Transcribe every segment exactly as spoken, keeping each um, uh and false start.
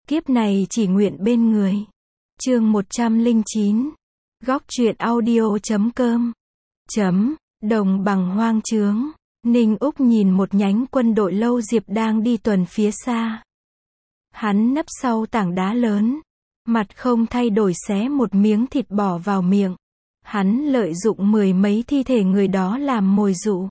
Kiếp này chỉ nguyện bên người. Chương một trăm lẻ chín. Góc truyện audio.com. Chấm. Đồng bằng hoang trướng. Ninh Úc nhìn một nhánh quân đội Lâu Diệp đang đi tuần phía xa. Hắn nấp sau tảng đá lớn. Mặt không thay đổi xé một miếng thịt bỏ vào miệng. Hắn lợi dụng mười mấy thi thể người đó làm mồi dụ.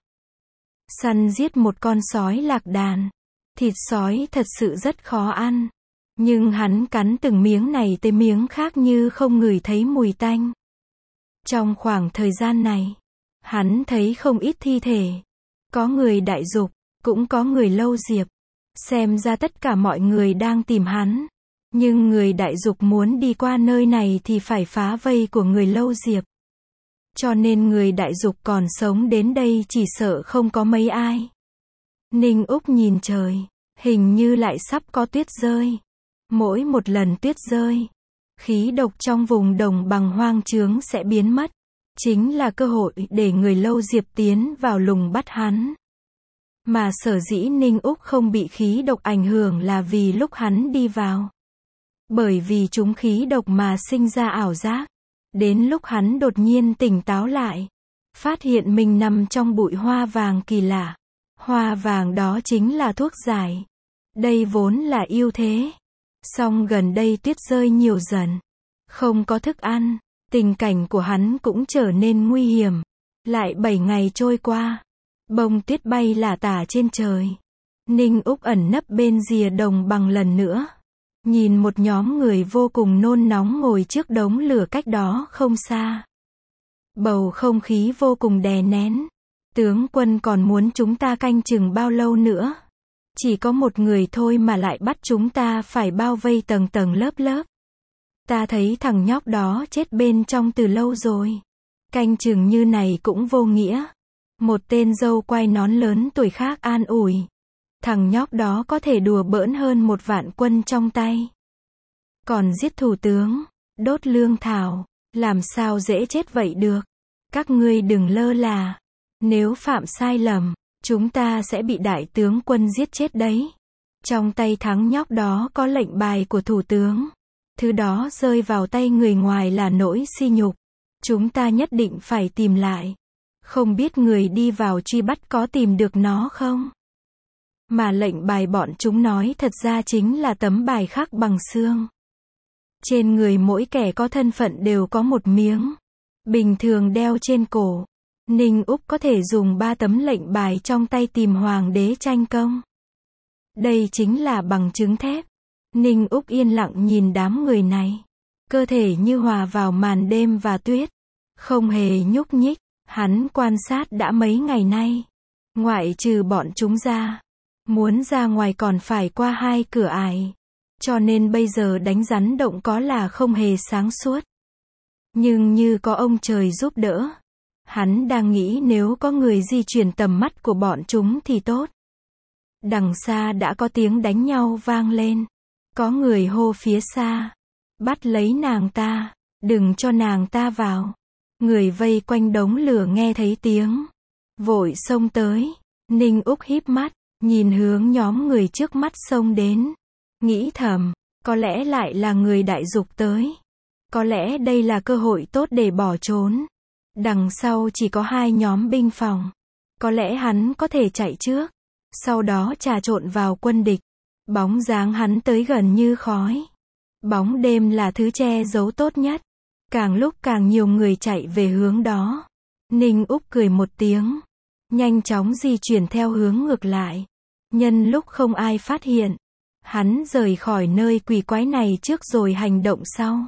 Săn giết một con sói lạc đàn. Thịt sói thật sự rất khó ăn. Nhưng hắn cắn từng miếng này tới miếng khác như không ngửi thấy mùi tanh. Trong khoảng thời gian này, hắn thấy không ít thi thể. Có người Đại Dục, cũng có người Lâu Diệp. Xem ra tất cả mọi người đang tìm hắn. Nhưng người Đại Dục muốn đi qua nơi này thì phải phá vây của người Lâu Diệp. Cho nên người Đại Dục còn sống đến đây chỉ sợ không có mấy ai. Ninh Úc nhìn trời, hình như lại sắp có tuyết rơi. Mỗi một lần tuyết rơi, khí độc trong vùng đồng bằng hoang trướng sẽ biến mất. Chính là cơ hội để người Lâu Diệp tiến vào lùng bắt hắn. Mà sở dĩ Ninh Úc không bị khí độc ảnh hưởng là vì lúc hắn đi vào. Bởi vì chúng khí độc mà sinh ra ảo giác. Đến lúc hắn đột nhiên tỉnh táo lại, phát hiện mình nằm trong bụi hoa vàng kỳ lạ. Hoa vàng đó chính là thuốc giải. Đây vốn là ưu thế. Song gần đây tuyết rơi nhiều dần. Không có thức ăn, tình cảnh của hắn cũng trở nên nguy hiểm. Lại bảy ngày trôi qua, bông tuyết bay lả tả trên trời. Ninh Úc ẩn nấp bên rìa đồng bằng lần nữa. Nhìn một nhóm người vô cùng nôn nóng ngồi trước đống lửa cách đó không xa. Bầu không khí vô cùng đè nén. Tướng quân còn muốn chúng ta canh chừng bao lâu nữa? Chỉ có một người thôi mà lại bắt chúng ta phải bao vây tầng tầng lớp lớp. Ta thấy thằng nhóc đó chết bên trong từ lâu rồi. Canh chừng như này cũng vô nghĩa. Một tên dâu quai nón lớn tuổi khác an ủi. Thằng nhóc đó có thể đùa bỡn hơn một vạn quân trong tay. Còn giết thủ tướng, đốt lương thảo, làm sao dễ chết vậy được. Các ngươi đừng lơ là. Nếu phạm sai lầm, chúng ta sẽ bị đại tướng quân giết chết đấy. Trong tay thằng nhóc đó có lệnh bài của thủ tướng. Thứ đó rơi vào tay người ngoài là nỗi sỉ nhục. Chúng ta nhất định phải tìm lại. Không biết người đi vào truy bắt có tìm được nó không? Mà lệnh bài bọn chúng nói thật ra chính là tấm bài khắc bằng xương. Trên người mỗi kẻ có thân phận đều có một miếng. Bình thường đeo trên cổ. Ninh Úc có thể dùng ba tấm lệnh bài trong tay tìm hoàng đế tranh công. Đây chính là bằng chứng thép. Ninh Úc yên lặng nhìn đám người này. Cơ thể như hòa vào màn đêm và tuyết. Không hề nhúc nhích. Hắn quan sát đã mấy ngày nay. Ngoại trừ bọn chúng ra. Muốn ra ngoài còn phải qua hai cửa ải. Cho nên bây giờ đánh rắn động có là không hề sáng suốt. Nhưng như có ông trời giúp đỡ. Hắn đang nghĩ nếu có người di chuyển tầm mắt của bọn chúng thì tốt. Đằng xa đã có tiếng đánh nhau vang lên. Có người hô phía xa. Bắt lấy nàng ta. Đừng cho nàng ta vào. Người vây quanh đống lửa nghe thấy tiếng. Vội xông tới. Ninh Úc híp mắt. Nhìn hướng nhóm người trước mắt xông đến. Nghĩ thầm. Có lẽ lại là người Đại Dục tới. Có lẽ đây là cơ hội tốt để bỏ trốn. Đằng sau chỉ có hai nhóm binh phòng. Có lẽ hắn có thể chạy trước. Sau đó trà trộn vào quân địch. Bóng dáng hắn tới gần như khói. Bóng đêm là thứ che giấu tốt nhất. Càng lúc càng nhiều người chạy về hướng đó. Ninh Úc cười một tiếng. Nhanh chóng di chuyển theo hướng ngược lại. Nhân lúc không ai phát hiện. Hắn rời khỏi nơi quỷ quái này trước rồi hành động sau.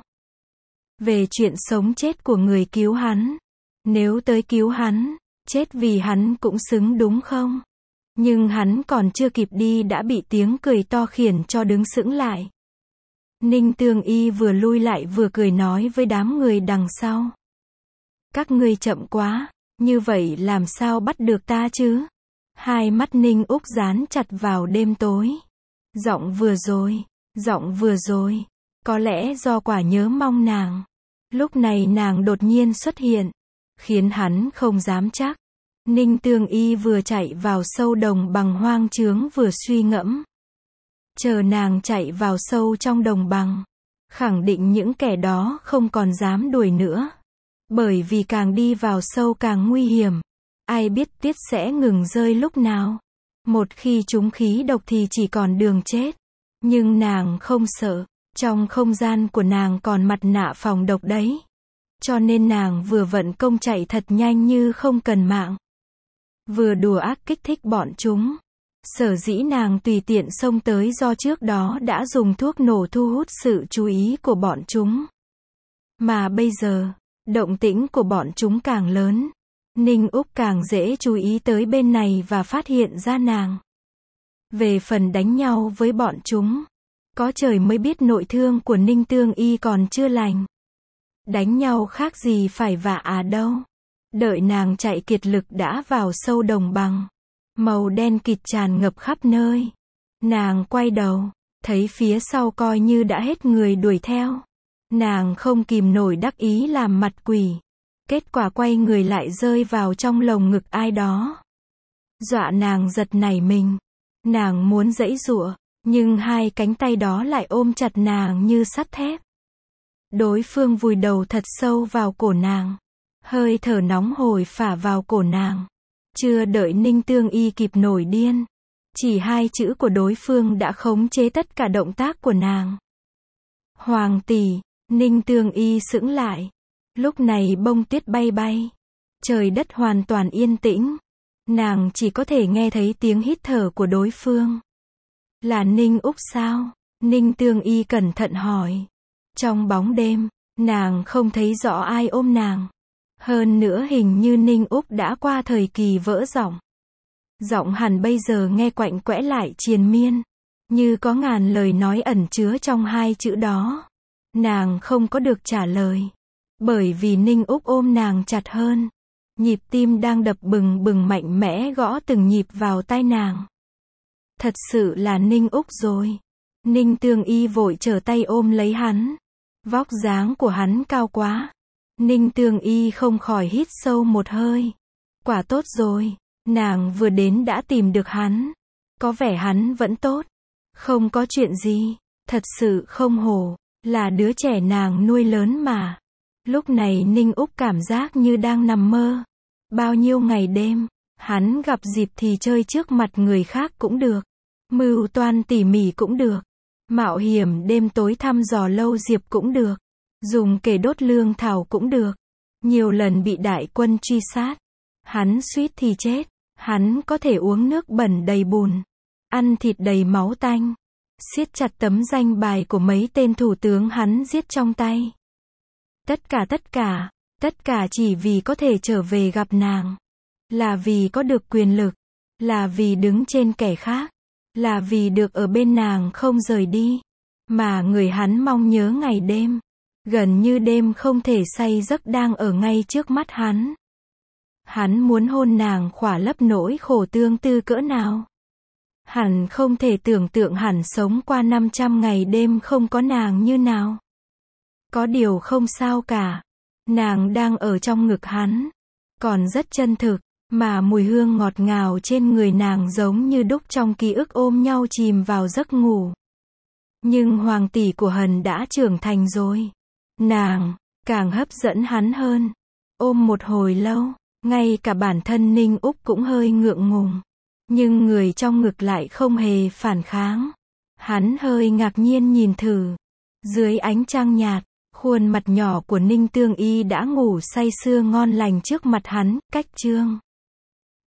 Về chuyện sống chết của người cứu hắn. Nếu tới cứu hắn, chết vì hắn cũng xứng đúng không? Nhưng hắn còn chưa kịp đi đã bị tiếng cười to khiển cho đứng sững lại. Ninh Tương Y vừa lui lại vừa cười nói với đám người đằng sau. Các ngươi chậm quá, như vậy làm sao bắt được ta chứ? Hai mắt Ninh Úc dán chặt vào đêm tối. Giọng vừa rồi, giọng vừa rồi. Có lẽ do quả nhớ mong nàng. Lúc này nàng đột nhiên xuất hiện. Khiến hắn không dám chắc. Ninh Tương Y vừa chạy vào sâu đồng bằng hoang trướng vừa suy ngẫm. chờ nàng chạy vào sâu trong đồng bằng. Khẳng định những kẻ đó không còn dám đuổi nữa. Bởi vì càng đi vào sâu càng nguy hiểm. Ai biết tuyết sẽ ngừng rơi lúc nào. Một khi trúng khí độc thì chỉ còn đường chết. Nhưng nàng không sợ. Trong không gian của nàng còn mặt nạ phòng độc đấy. Cho nên nàng vừa vận công chạy thật nhanh như không cần mạng. Vừa đùa ác kích thích bọn chúng. Sở dĩ nàng tùy tiện xông tới do trước đó đã dùng thuốc nổ thu hút sự chú ý của bọn chúng. Mà bây giờ, động tĩnh của bọn chúng càng lớn. Ninh Úc càng dễ chú ý tới bên này và phát hiện ra nàng. Về phần đánh nhau với bọn chúng. Có trời mới biết nội thương của Ninh Tương Y còn chưa lành. Đánh nhau khác gì phải vạ à đâu. Đợi nàng chạy kiệt lực đã vào sâu đồng bằng. Màu đen kịt tràn ngập khắp nơi. Nàng quay đầu, thấy phía sau coi như đã hết người đuổi theo. Nàng không kìm nổi đắc ý làm mặt quỷ. Kết quả quay người lại rơi vào trong lồng ngực ai đó. Dọa nàng giật nảy mình. Nàng muốn giãy giụa, nhưng hai cánh tay đó lại ôm chặt nàng như sắt thép. Đối phương vùi đầu thật sâu vào cổ nàng. Hơi thở nóng hổi phả vào cổ nàng. Chưa đợi Ninh Tương Y kịp nổi điên. Chỉ hai chữ của đối phương đã khống chế tất cả động tác của nàng. Hoàng tỷ, Ninh Tương Y sững lại. Lúc này bông tuyết bay bay. Trời đất hoàn toàn yên tĩnh. Nàng chỉ có thể nghe thấy tiếng hít thở của đối phương. Là Ninh Úc sao? Ninh Tương Y cẩn thận hỏi. Trong bóng đêm, nàng không thấy rõ ai ôm nàng. Hơn nữa hình như Ninh Úc đã qua thời kỳ vỡ giọng. Giọng hẳn bây giờ nghe quạnh quẽ lại triền miên. Như có ngàn lời nói ẩn chứa trong hai chữ đó. Nàng không có được trả lời. Bởi vì Ninh Úc ôm nàng chặt hơn. Nhịp tim đang đập bừng bừng mạnh mẽ gõ từng nhịp vào tai nàng. Thật sự là Ninh Úc rồi. Ninh Tương Y vội trở tay ôm lấy hắn. Vóc dáng của hắn cao quá. Ninh Tương Y không khỏi hít sâu một hơi. Quả tốt rồi. Nàng vừa đến đã tìm được hắn. Có vẻ hắn vẫn tốt. Không có chuyện gì. Thật sự không hổ. Là đứa trẻ nàng nuôi lớn mà. Lúc này Ninh Úc cảm giác như đang nằm mơ. Bao nhiêu ngày đêm, hắn gặp dịp thì chơi trước mặt người khác cũng được. Mưu toan tỉ mỉ cũng được. Mạo hiểm đêm tối thăm dò lâu diệp cũng được. Dùng kể đốt lương thảo cũng được. Nhiều lần bị đại quân truy sát. Hắn suýt thì chết. Hắn có thể uống nước bẩn đầy bùn. Ăn thịt đầy máu tanh. Siết chặt tấm danh bài của mấy tên thủ tướng hắn giết trong tay. Tất cả tất cả, tất cả chỉ vì có thể trở về gặp nàng. Là vì có được quyền lực. Là vì đứng trên kẻ khác. Là vì được ở bên nàng không rời đi. Mà người hắn mong nhớ ngày đêm. Gần như đêm không thể say giấc đang ở ngay trước mắt hắn. Hắn muốn hôn nàng khỏa lấp nỗi khổ tương tư cỡ nào. Hẳn không thể tưởng tượng hẳn sống qua năm trăm ngày đêm không có nàng như nào. Có điều không sao cả. Nàng đang ở trong ngực hắn. Còn rất chân thực. Mà mùi hương ngọt ngào trên người nàng giống như đúc trong ký ức ôm nhau chìm vào giấc ngủ. Nhưng hoàng tỷ của Hần đã trưởng thành rồi. Nàng, càng hấp dẫn hắn hơn. Ôm một hồi lâu, ngay cả bản thân Ninh Úc cũng hơi ngượng ngùng. Nhưng người trong ngực lại không hề phản kháng. Hắn hơi ngạc nhiên nhìn thử. Dưới ánh trăng nhạt, khuôn mặt nhỏ của Ninh Tương Y đã ngủ say sưa ngon lành trước mặt hắn, cách chương.